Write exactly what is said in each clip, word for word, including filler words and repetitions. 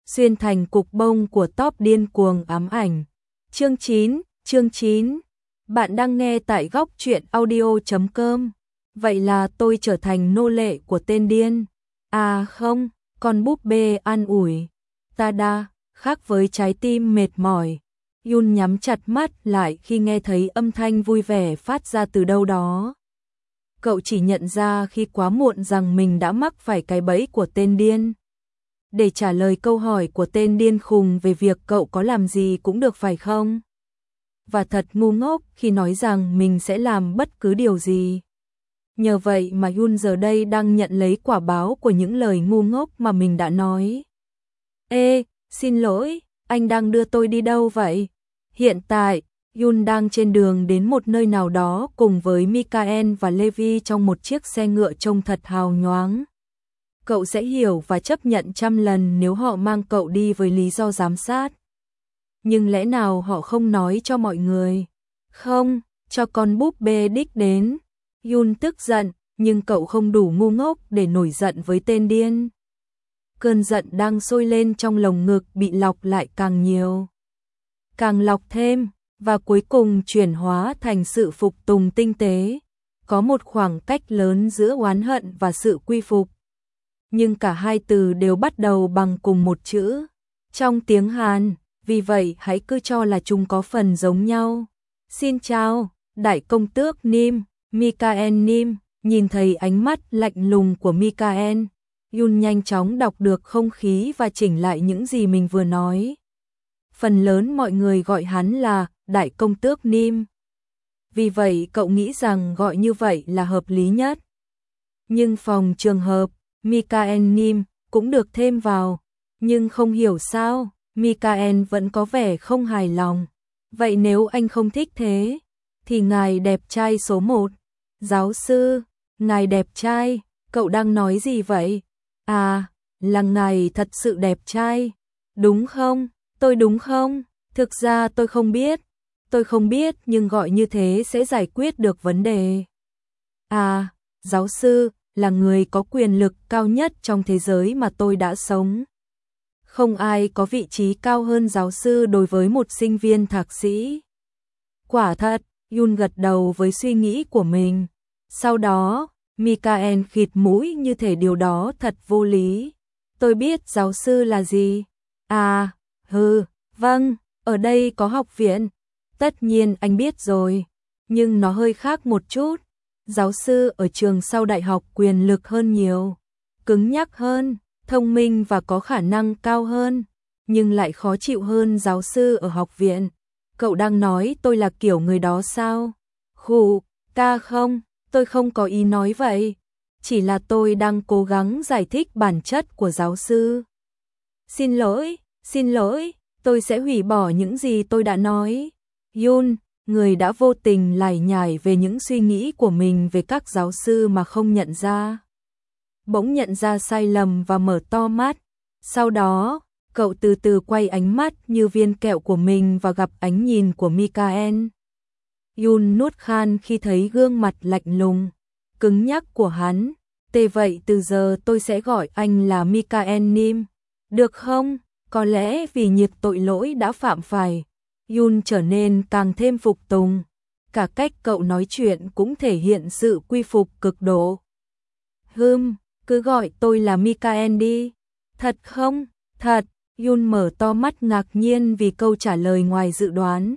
xuyên thành cục bông của top điên cuồng ám ảnh. Chương chín, chương chín. Bạn đang nghe tại góc truyện audio chấm com. Vậy là tôi trở thành nô lệ của tên điên. À không, con búp bê an ủi. Tada, khác với trái tim mệt mỏi. Yun nhắm chặt mắt lại khi nghe thấy âm thanh vui vẻ phát ra từ đâu đó. Cậu chỉ nhận ra khi quá muộn rằng mình đã mắc phải cái bẫy của tên điên. Để trả lời câu hỏi của tên điên khùng về việc cậu có làm gì cũng được phải không? Và thật ngu ngốc khi nói rằng mình sẽ làm bất cứ điều gì. Nhờ vậy mà Yun giờ đây đang nhận lấy quả báo của những lời ngu ngốc mà mình đã nói. Ê, xin lỗi, anh đang đưa tôi đi đâu vậy? Hiện tại, Yun đang trên đường đến một nơi nào đó cùng với Mikael và Levi trong một chiếc xe ngựa trông thật hào nhoáng. Cậu sẽ hiểu và chấp nhận trăm lần nếu họ mang cậu đi với lý do giám sát. Nhưng lẽ nào họ không nói cho mọi người? Không, cho con búp bê đích đến. Yun tức giận, nhưng cậu không đủ ngu ngốc để nổi giận với tên điên. Cơn giận đang sôi lên trong lồng ngực bị lọc lại càng nhiều. Càng lọc thêm, và cuối cùng chuyển hóa thành sự phục tùng tinh tế. Có một khoảng cách lớn giữa oán hận và sự quy phục. Nhưng cả hai từ đều bắt đầu bằng cùng một chữ. Trong tiếng Hàn, vì vậy hãy cứ cho là chúng có phần giống nhau. Xin chào, đại công tước Nim, Mikael Nim. Nhìn thấy ánh mắt lạnh lùng của Mikael, Yun nhanh chóng đọc được không khí và chỉnh lại những gì mình vừa nói. Phần lớn mọi người gọi hắn là đại công tước Nim. Vì vậy cậu nghĩ rằng gọi như vậy là hợp lý nhất. Nhưng phòng trường hợp Mikael Nim cũng được thêm vào. Nhưng không hiểu sao, Mikael vẫn có vẻ không hài lòng. Vậy nếu anh không thích thế, thì ngài đẹp trai số một. Giáo sư, ngài đẹp trai, cậu đang nói gì vậy? À, là ngài thật sự đẹp trai, đúng không? Tôi đúng không? Thực ra tôi không biết. Tôi không biết nhưng gọi như thế sẽ giải quyết được vấn đề. À, giáo sư là người có quyền lực cao nhất trong thế giới mà tôi đã sống. Không ai có vị trí cao hơn giáo sư đối với một sinh viên thạc sĩ. Quả thật, Yun gật đầu với suy nghĩ của mình. Sau đó, Mikael khịt mũi như thể điều đó thật vô lý. Tôi biết giáo sư là gì. À, hừ, vâng, ở đây có học viện. Tất nhiên anh biết rồi, nhưng nó hơi khác một chút. Giáo sư ở trường sau đại học quyền lực hơn nhiều, cứng nhắc hơn, thông minh và có khả năng cao hơn, nhưng lại khó chịu hơn giáo sư ở học viện. Cậu đang nói tôi là kiểu người đó sao? Khụ, ca không, tôi không có ý nói vậy. Chỉ là tôi đang cố gắng giải thích bản chất của giáo sư. Xin lỗi, xin lỗi, tôi sẽ hủy bỏ những gì tôi đã nói. Yun, người đã vô tình lải nhải về những suy nghĩ của mình về các giáo sư mà không nhận ra. Bỗng nhận ra sai lầm và mở to mắt. Sau đó, cậu từ từ quay ánh mắt như viên kẹo của mình và gặp ánh nhìn của Mikael. Yun nuốt khan khi thấy gương mặt lạnh lùng, cứng nhắc của hắn. Tê vậy từ giờ tôi sẽ gọi anh là Mikael Nim. Được không? Có lẽ vì nhiệt tội lỗi đã phạm phải, Yun trở nên càng thêm phục tùng. Cả cách cậu nói chuyện cũng thể hiện sự quy phục cực độ. Hừm, cứ gọi tôi là Mikael đi. Thật không? Thật. Yun mở to mắt ngạc nhiên vì câu trả lời ngoài dự đoán.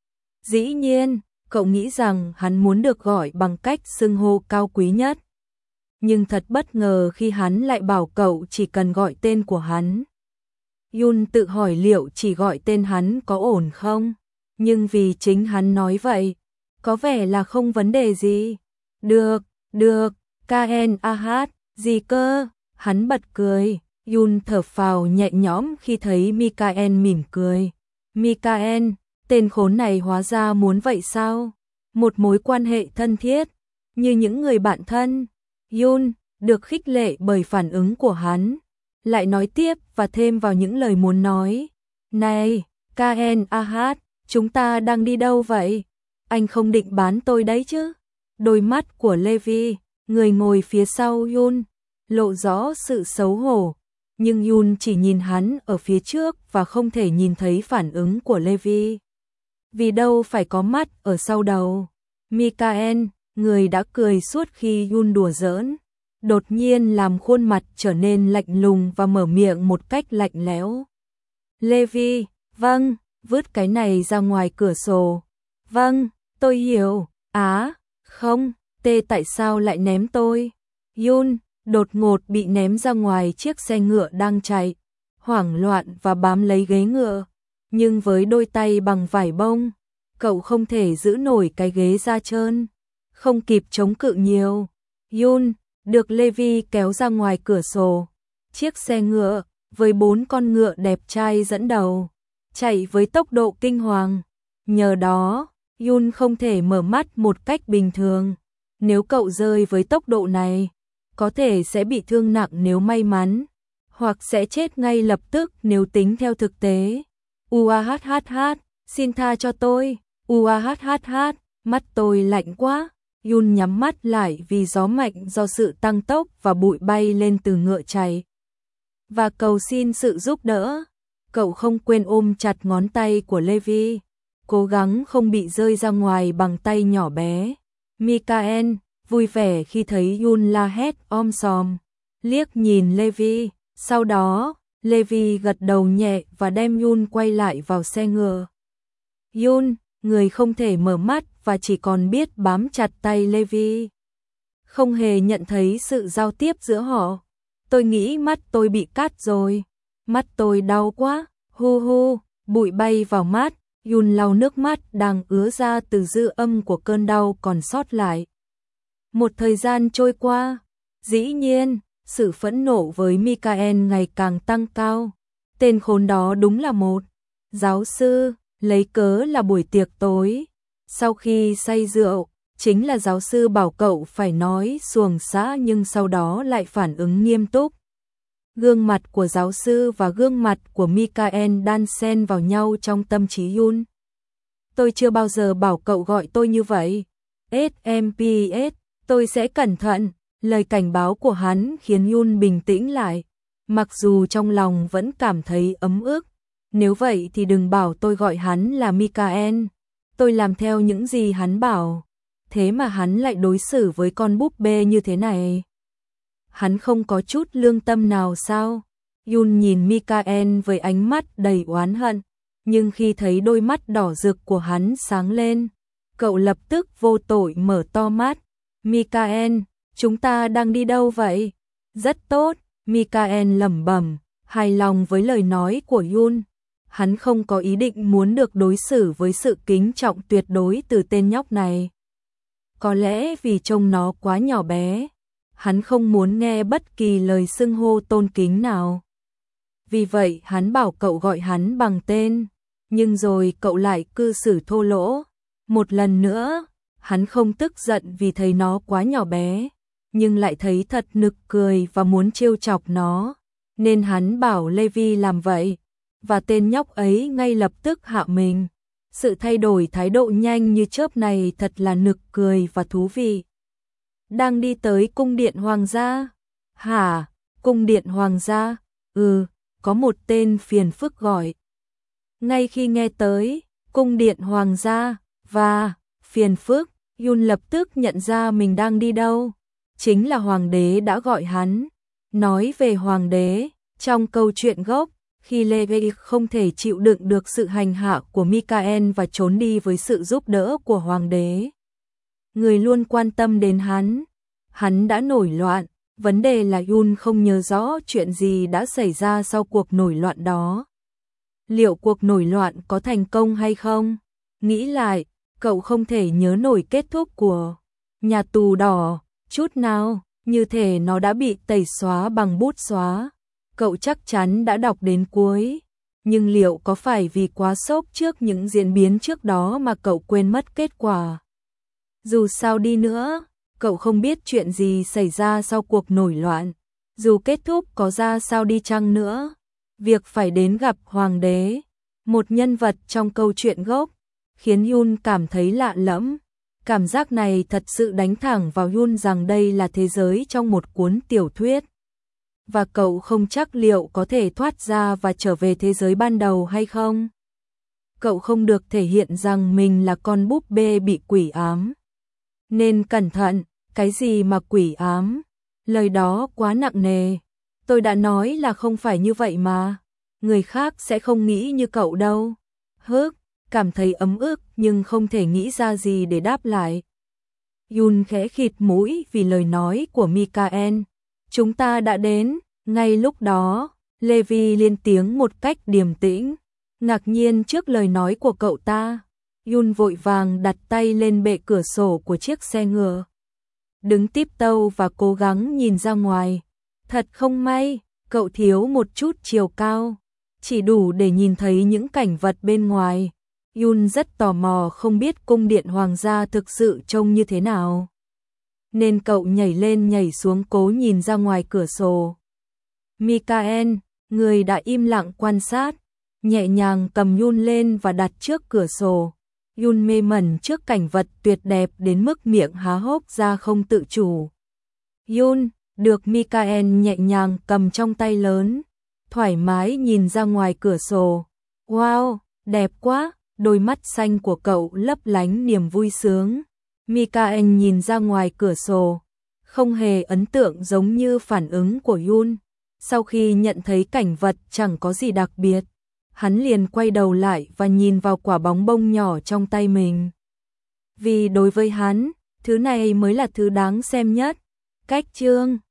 Dĩ nhiên, cậu nghĩ rằng hắn muốn được gọi bằng cách xưng hô cao quý nhất. Nhưng thật bất ngờ khi hắn lại bảo cậu chỉ cần gọi tên của hắn. Yun tự hỏi liệu chỉ gọi tên hắn có ổn không? Nhưng vì chính hắn nói vậy, có vẻ là không vấn đề gì. Được, được, Kaen Ahat, gì cơ? Hắn bật cười. Yun thở phào nhẹ nhõm khi thấy Mikael mỉm cười. Mikael, tên khốn này hóa ra muốn vậy sao? Một mối quan hệ thân thiết, như những người bạn thân. Yun được khích lệ bởi phản ứng của hắn, lại nói tiếp và thêm vào những lời muốn nói. Này, Kaen Ahat, chúng ta đang đi đâu vậy? Anh không định bán tôi đấy chứ? Đôi mắt của Levi, người ngồi phía sau Yun, lộ rõ sự xấu hổ. nhưng Yun chỉ nhìn hắn ở phía trước và không thể nhìn thấy phản ứng của Levi. Vì đâu phải có mắt ở sau đầu. Mikael, người đã cười suốt khi Yun đùa giỡn, đột nhiên làm khuôn mặt trở nên lạnh lùng và mở miệng một cách lạnh lẽo. Levi, vâng, vứt cái này ra ngoài cửa sổ. Vâng, tôi hiểu. Á, không, tê tại sao lại ném tôi? Yun đột ngột bị ném ra ngoài chiếc xe ngựa đang chạy, hoảng loạn và bám lấy ghế ngựa. Nhưng với đôi tay bằng vải bông, cậu không thể giữ nổi cái ghế da trơn, không kịp chống cự nhiều. Yun được Levi kéo ra ngoài cửa sổ. Chiếc xe ngựa với bốn con ngựa đẹp trai dẫn đầu, chạy với tốc độ kinh hoàng. Nhờ đó, Yun không thể mở mắt một cách bình thường. Nếu cậu rơi với tốc độ này, có thể sẽ bị thương nặng nếu may mắn, hoặc sẽ chết ngay lập tức nếu tính theo thực tế. Uahhh, xin tha cho tôi. Uahhh, mắt tôi lạnh quá. Yun nhắm mắt lại vì gió mạnh do sự tăng tốc và bụi bay lên từ ngựa chạy, và cầu xin sự giúp đỡ. Cậu không quên ôm chặt ngón tay của Levi, cố gắng không bị rơi ra ngoài bằng tay nhỏ bé. Mikael vui vẻ khi thấy Yun la hét om sòm, liếc nhìn Levi. Sau đó, Levi gật đầu nhẹ và đem Yun quay lại vào xe ngựa. Yun, người không thể mở mắt và chỉ còn biết bám chặt tay Levi, không hề nhận thấy sự giao tiếp giữa họ. Tôi nghĩ mắt tôi bị cắt rồi. Mắt tôi đau quá. Hu hu, bụi bay vào mắt. Yun lau nước mắt đang ứa ra từ dư âm của cơn đau còn sót lại. Một thời gian trôi qua, dĩ nhiên, sự phẫn nộ với Mikael ngày càng tăng cao. Tên khốn đó đúng là một giáo sư, lấy cớ là buổi tiệc tối. Sau khi say rượu, chính là giáo sư bảo cậu phải nói xuồng xã nhưng sau đó lại phản ứng nghiêm túc. Gương mặt của giáo sư và gương mặt của Mikael đan xen vào nhau trong tâm trí Yun. Tôi chưa bao giờ bảo cậu gọi tôi như vậy. ét em pê ét, tôi sẽ cẩn thận. Lời cảnh báo của hắn khiến Yun bình tĩnh lại, mặc dù trong lòng vẫn cảm thấy ấm ức. Nếu vậy thì đừng bảo tôi gọi hắn là Mikael. Tôi làm theo những gì hắn bảo. Thế mà hắn lại đối xử với con búp bê như thế này. Hắn không có chút lương tâm nào sao? Yun nhìn Mikael với ánh mắt đầy oán hận, nhưng khi thấy đôi mắt đỏ rực của hắn sáng lên, cậu lập tức vô tội mở to mắt. Mikael, chúng ta đang đi đâu vậy? Rất tốt, Mikael lẩm bẩm, hài lòng với lời nói của Yun. Hắn không có ý định muốn được đối xử với sự kính trọng tuyệt đối từ tên nhóc này. Có lẽ vì trông nó quá nhỏ bé, hắn không muốn nghe bất kỳ lời xưng hô tôn kính nào. Vì vậy hắn bảo cậu gọi hắn bằng tên, nhưng rồi cậu lại cư xử thô lỗ. Một lần nữa, hắn không tức giận vì thấy nó quá nhỏ bé, nhưng lại thấy thật nực cười và muốn trêu chọc nó, nên hắn bảo Levi làm vậy, và tên nhóc ấy ngay lập tức hạ mình. Sự thay đổi thái độ nhanh như chớp này thật là nực cười và thú vị. Đang đi tới cung điện hoàng gia. Hả? Cung điện hoàng gia? Ừ, có một tên phiền phức gọi. Ngay khi nghe tới cung điện hoàng gia và phiền phức, Yun lập tức nhận ra mình đang đi đâu. Chính là hoàng đế đã gọi hắn. Nói về hoàng đế, trong câu chuyện gốc, khi Levi không thể chịu đựng được sự hành hạ của Mikael và trốn đi với sự giúp đỡ của hoàng đế, người luôn quan tâm đến hắn, hắn đã nổi loạn. Vấn đề là Yun không nhớ rõ chuyện gì đã xảy ra sau cuộc nổi loạn đó. Liệu cuộc nổi loạn có thành công hay không? Nghĩ lại, cậu không thể nhớ nổi kết thúc của nhà tù đỏ chút nào, như thể nó đã bị tẩy xóa bằng bút xóa. Cậu chắc chắn đã đọc đến cuối, nhưng liệu có phải vì quá sốc trước những diễn biến trước đó mà cậu quên mất kết quả? Dù sao đi nữa, cậu không biết chuyện gì xảy ra sau cuộc nổi loạn. Dù kết thúc có ra sao đi chăng nữa, việc phải đến gặp hoàng đế, một nhân vật trong câu chuyện gốc, khiến Yun cảm thấy lạ lẫm. Cảm giác này thật sự đánh thẳng vào Yun rằng đây là thế giới trong một cuốn tiểu thuyết. và cậu không chắc liệu có thể thoát ra và trở về thế giới ban đầu hay không. Cậu không được thể hiện rằng mình là con búp bê bị quỷ ám. Nên cẩn thận, cái gì mà quỷ ám? Lời đó quá nặng nề. Tôi đã nói là không phải như vậy mà. Người khác sẽ không nghĩ như cậu đâu. Hức, cảm thấy ấm ức nhưng không thể nghĩ ra gì để đáp lại. Yun khẽ khịt mũi vì lời nói của Mikael. Chúng ta đã đến. Ngay lúc đó, Levi lên tiếng một cách điềm tĩnh. Ngạc nhiên trước lời nói của cậu ta, Yun vội vàng đặt tay lên bệ cửa sổ của chiếc xe ngựa. Đứng tiếp tâu và cố gắng nhìn ra ngoài. Thật không may, cậu thiếu một chút chiều cao, chỉ đủ để nhìn thấy những cảnh vật bên ngoài. Yun rất tò mò không biết cung điện hoàng gia thực sự trông như thế nào. Nên cậu nhảy lên nhảy xuống cố nhìn ra ngoài cửa sổ. Mikael, người đã im lặng quan sát, nhẹ nhàng cầm Yun lên và đặt trước cửa sổ. Yun mê mẩn trước cảnh vật tuyệt đẹp đến mức miệng há hốc ra không tự chủ. Yun được Mikael nhẹ nhàng cầm trong tay lớn, thoải mái nhìn ra ngoài cửa sổ. Wow, đẹp quá, đôi mắt xanh của cậu lấp lánh niềm vui sướng. Mikael nhìn ra ngoài cửa sổ, không hề ấn tượng giống như phản ứng của Yun. Sau khi nhận thấy cảnh vật chẳng có gì đặc biệt, hắn liền quay đầu lại và nhìn vào quả bóng bông nhỏ trong tay mình. Vì đối với hắn, thứ này mới là thứ đáng xem nhất. Cách chương